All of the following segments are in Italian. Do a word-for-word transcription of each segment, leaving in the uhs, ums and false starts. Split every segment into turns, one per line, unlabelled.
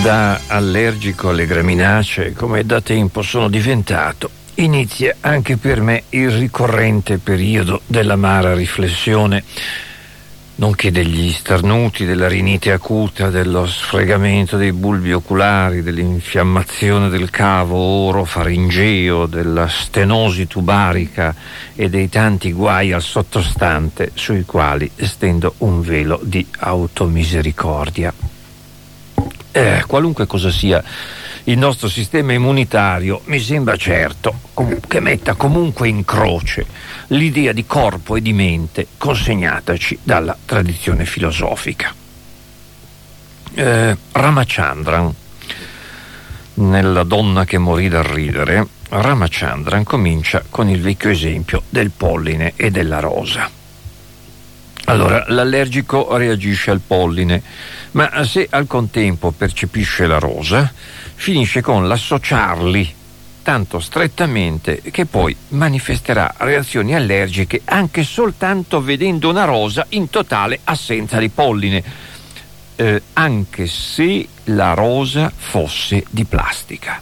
Da allergico alle graminacee, come da tempo sono diventato, inizia anche per me il ricorrente periodo dell'amara riflessione, nonché degli starnuti, della rinite acuta, dello sfregamento dei bulbi oculari, dell'infiammazione del cavo orofaringeo, della stenosi tubarica e dei tanti guai al sottostante sui quali stendo un velo di automisericordia. Eh, qualunque cosa sia il nostro sistema immunitario, mi sembra certo che metta comunque in croce l'idea di corpo e di mente consegnataci dalla tradizione filosofica. Eh, Ramachandran, nella Donna che morì dal ridere, Ramachandran comincia con il vecchio esempio del polline e della rosa. Allora, l'allergico reagisce al polline, ma se al contempo percepisce la rosa, finisce con l'associarli tanto strettamente che poi manifesterà reazioni allergiche anche soltanto vedendo una rosa in totale assenza di polline, eh, anche se la rosa fosse di plastica.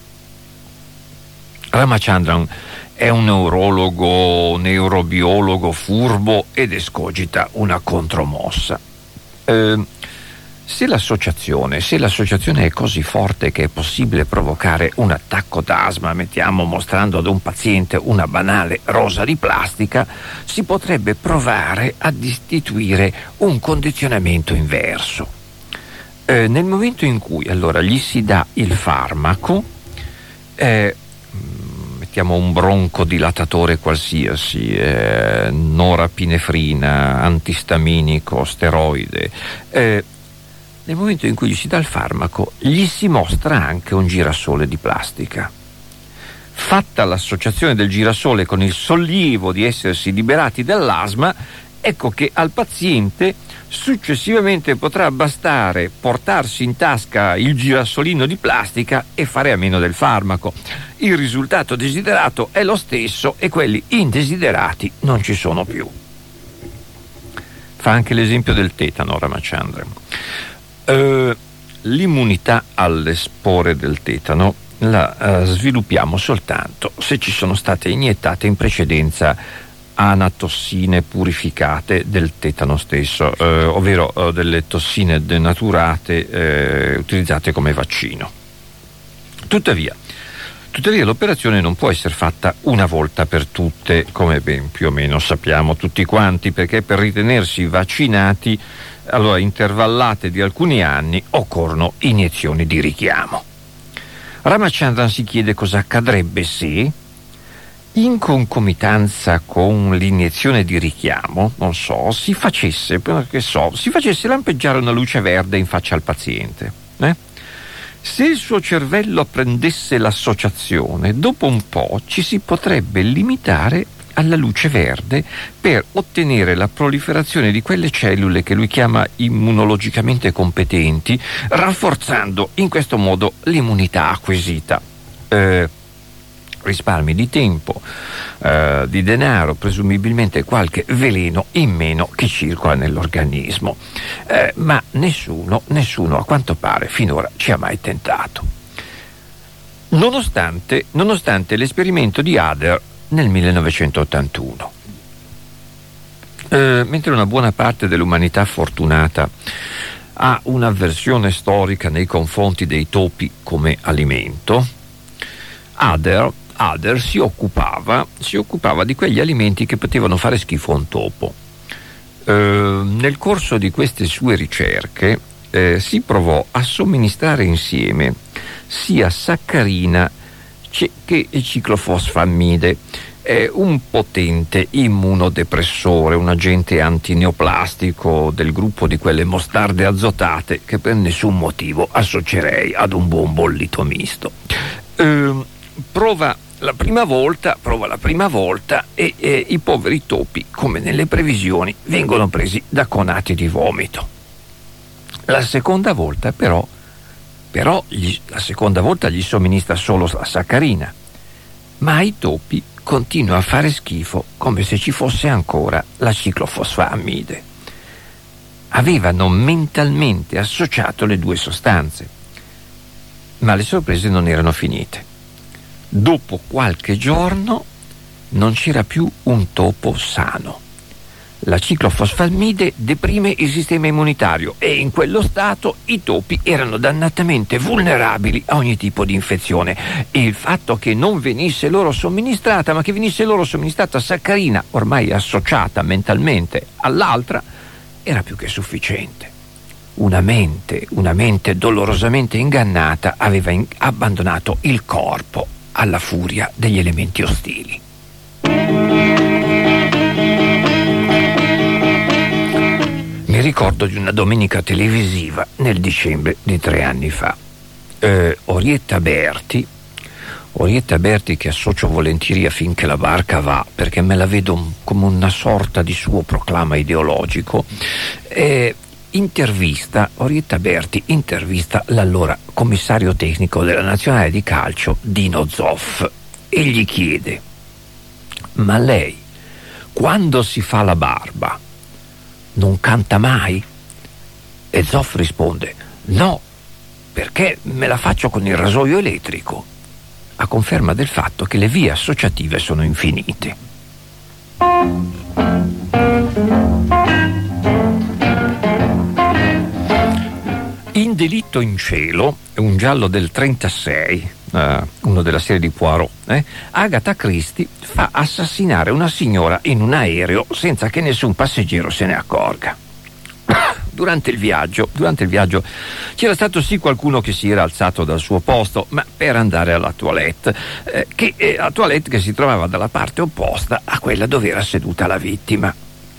Ramachandran è un neurologo, neurobiologo furbo ed escogita una contromossa. Eh, se l'associazione, se l'associazione è così forte che è possibile provocare un attacco d'asma, mettiamo mostrando ad un paziente una banale rosa di plastica, si potrebbe provare ad istituire un condizionamento inverso. Eh, nel momento in cui allora gli si dà il farmaco, eh, mettiamo un broncodilatatore qualsiasi, eh, norapinefrina, antistaminico, steroide, eh, nel momento in cui gli si dà il farmaco gli si mostra anche un girasole di plastica. Fatta l'associazione del girasole con il sollievo di essersi liberati dall'asma, ecco che al paziente successivamente potrà bastare portarsi in tasca il girasolino di plastica e fare a meno del farmaco. Il risultato desiderato è lo stesso e quelli indesiderati non ci sono più. Fa anche l'esempio del tetano, Ramachandran. Uh, l'immunità alle spore del tetano la uh, sviluppiamo soltanto se ci sono state iniettate in precedenza anatossine purificate del tetano stesso, eh, ovvero eh, delle tossine denaturate eh, utilizzate come vaccino. Tuttavia, tuttavia l'operazione non può essere fatta una volta per tutte, come ben più o meno sappiamo tutti quanti, perché per ritenersi vaccinati, allora intervallate di alcuni anni, occorrono iniezioni di richiamo. Ramachandran si chiede cosa accadrebbe se, in concomitanza con l'iniezione di richiamo, non so, si facesse, che so, si facesse lampeggiare una luce verde in faccia al paziente. Eh? Se il suo cervello apprendesse l'associazione, dopo un po' ci si potrebbe limitare alla luce verde per ottenere la proliferazione di quelle cellule che lui chiama immunologicamente competenti, rafforzando in questo modo l'immunità acquisita. Eh, risparmi di tempo, eh, di denaro, presumibilmente qualche veleno in meno che circola nell'organismo, eh, ma nessuno, nessuno a quanto pare finora ci ha mai tentato. Nonostante, nonostante l'esperimento di Ader nel millenovecentottantuno. Eh, mentre una buona parte dell'umanità fortunata ha un'avversione storica nei confronti dei topi come alimento, Ader Ader si occupava, si occupava di quegli alimenti che potevano fare schifo a un topo. Eh, nel corso di queste sue ricerche eh, si provò a somministrare insieme sia saccarina che ciclofosfamide, eh, un potente immunodepressore, un agente antineoplastico del gruppo di quelle mostarde azotate che per nessun motivo associerei ad un buon bollito misto. Eh, prova La prima volta, prova la prima volta e eh, i poveri topi, come nelle previsioni, vengono presi da conati di vomito. La seconda volta però, però gli, la seconda volta gli somministra solo la saccarina, ma ai topi continua a fare schifo come se ci fosse ancora la ciclofosfamide. Avevano mentalmente associato le due sostanze. Ma le sorprese non erano finite. Dopo qualche giorno non c'era più un topo sano. La ciclofosfamide deprime il sistema immunitario e in quello stato i topi erano dannatamente vulnerabili a ogni tipo di infezione, e il fatto che non venisse loro somministrata, ma che venisse loro somministrata saccarina, ormai associata mentalmente all'altra, era più che sufficiente. Una mente, una mente dolorosamente ingannata aveva in- abbandonato il corpo alla furia degli elementi ostili. Mi ricordo di una domenica televisiva nel dicembre di tre anni fa. Eh, Orietta Berti, Orietta Berti che associo volentieri a Finché la barca va, perché me la vedo come una sorta di suo proclama ideologico, eh, intervista, Orietta Berti intervista l'allora commissario tecnico della nazionale di calcio Dino Zoff e gli chiede: ma lei, quando si fa la barba, non canta mai? E Zoff risponde: no, perché me la faccio con il rasoio elettrico, a conferma del fatto che le vie associative sono infinite. In Delitto in cielo, un giallo del trentasei, uh, uno della serie di Poirot, eh, Agatha Christie fa assassinare una signora in un aereo senza che nessun passeggero se ne accorga. Durante il viaggio, durante il viaggio c'era stato sì qualcuno che si era alzato dal suo posto, ma per andare alla toilette, eh, che, eh, la toilette che si trovava dalla parte opposta a quella dove era seduta la vittima.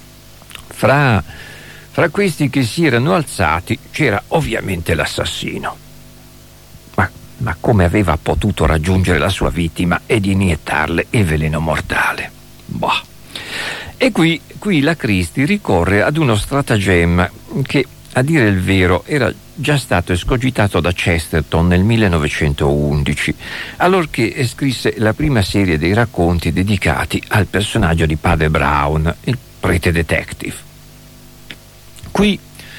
Fra, fra questi che si erano alzati c'era ovviamente l'assassino. Ma, ma come aveva potuto raggiungere la sua vittima ed iniettarle il veleno mortale? Boh. E qui, qui la Christie ricorre ad uno stratagemma che, a dire il vero, era già stato escogitato da Chesterton nel millenovecentoundici, allorché scrisse la prima serie dei racconti dedicati al personaggio di Padre Brown, il prete detective. Qui,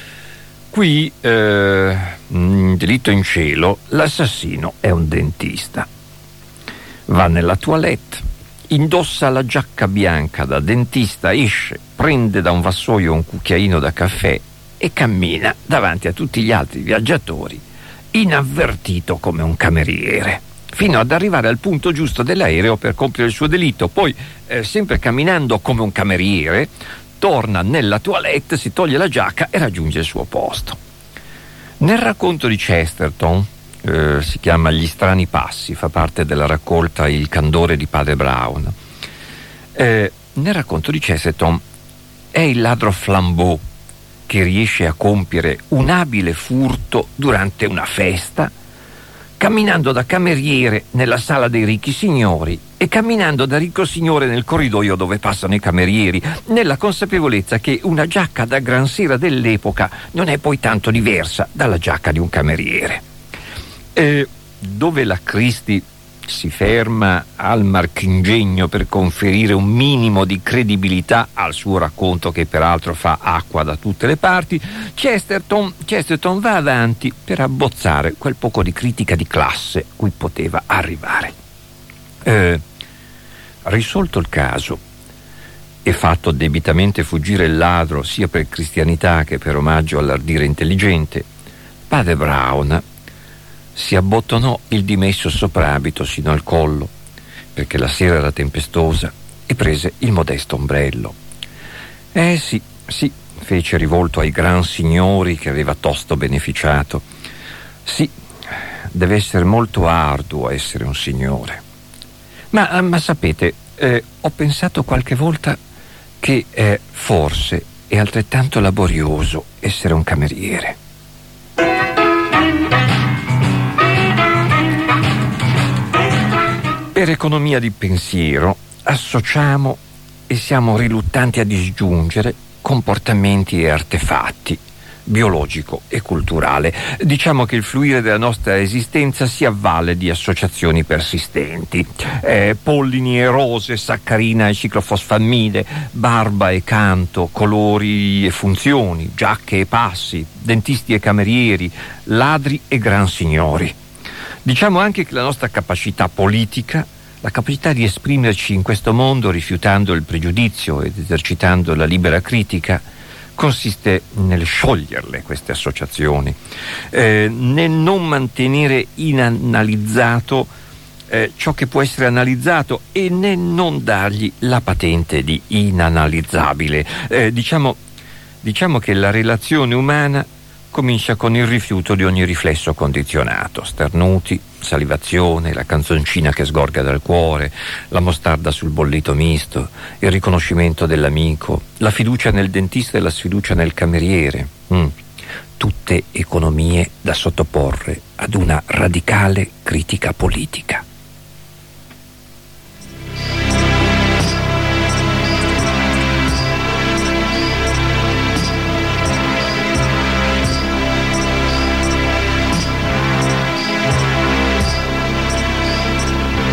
qui eh, in Delitto in cielo, l'assassino è un dentista. Va nella toilette, indossa la giacca bianca da dentista, esce, prende da un vassoio un cucchiaino da caffè e cammina davanti a tutti gli altri viaggiatori, inavvertito come un cameriere, fino ad arrivare al punto giusto dell'aereo per compiere il suo delitto. Poi, eh, sempre camminando come un cameriere, torna nella toilette, si toglie la giacca e raggiunge il suo posto. Nel racconto di Chesterton, Eh, si chiama Gli strani passi, fa parte della raccolta Il candore di Padre Brown. Eh, nel racconto di Chesterton è il ladro Flambeau che riesce a compiere un abile furto durante una festa, camminando da cameriere nella sala dei ricchi signori e camminando da ricco signore nel corridoio dove passano i camerieri, nella consapevolezza che una giacca da gran sera dell'epoca non è poi tanto diversa dalla giacca di un cameriere. Eh, dove la Christie si ferma al marchingegno per conferire un minimo di credibilità al suo racconto, che peraltro fa acqua da tutte le parti, Chesterton, Chesterton va avanti per abbozzare quel poco di critica di classe cui poteva arrivare. Eh, risolto il caso e fatto debitamente fuggire il ladro sia per cristianità che per omaggio all'ardire intelligente, Padre Brown si abbottonò il dimesso soprabito sino al collo, perché la sera era tempestosa, e prese il modesto ombrello. Eh sì, sì, fece rivolto ai gran signori che aveva tosto beneficiato. Sì, deve essere molto arduo essere un signore. Ma, ma sapete, eh, ho pensato qualche volta che eh, forse è altrettanto laborioso essere un cameriere. Per economia di pensiero associamo e siamo riluttanti a disgiungere comportamenti e artefatti, biologico e culturale. Diciamo che il fluire della nostra esistenza si avvale di associazioni persistenti. Eh, pollini e rose, saccarina e ciclofosfamide, barba e canto, colori e funzioni, giacche e passi, dentisti e camerieri, ladri e gran signori. Diciamo anche che la nostra capacità politica, la capacità di esprimerci in questo mondo rifiutando il pregiudizio ed esercitando la libera critica, consiste nel scioglierle queste associazioni, eh, nel non mantenere inanalizzato eh, ciò che può essere analizzato e nel non dargli la patente di inanalizzabile. Eh, diciamo, diciamo che la relazione umana comincia con il rifiuto di ogni riflesso condizionato, starnuti, salivazione, la canzoncina che sgorga dal cuore, la mostarda sul bollito misto, il riconoscimento dell'amico, la fiducia nel dentista e la sfiducia nel cameriere. Mm. Tutte economie da sottoporre ad una radicale critica politica.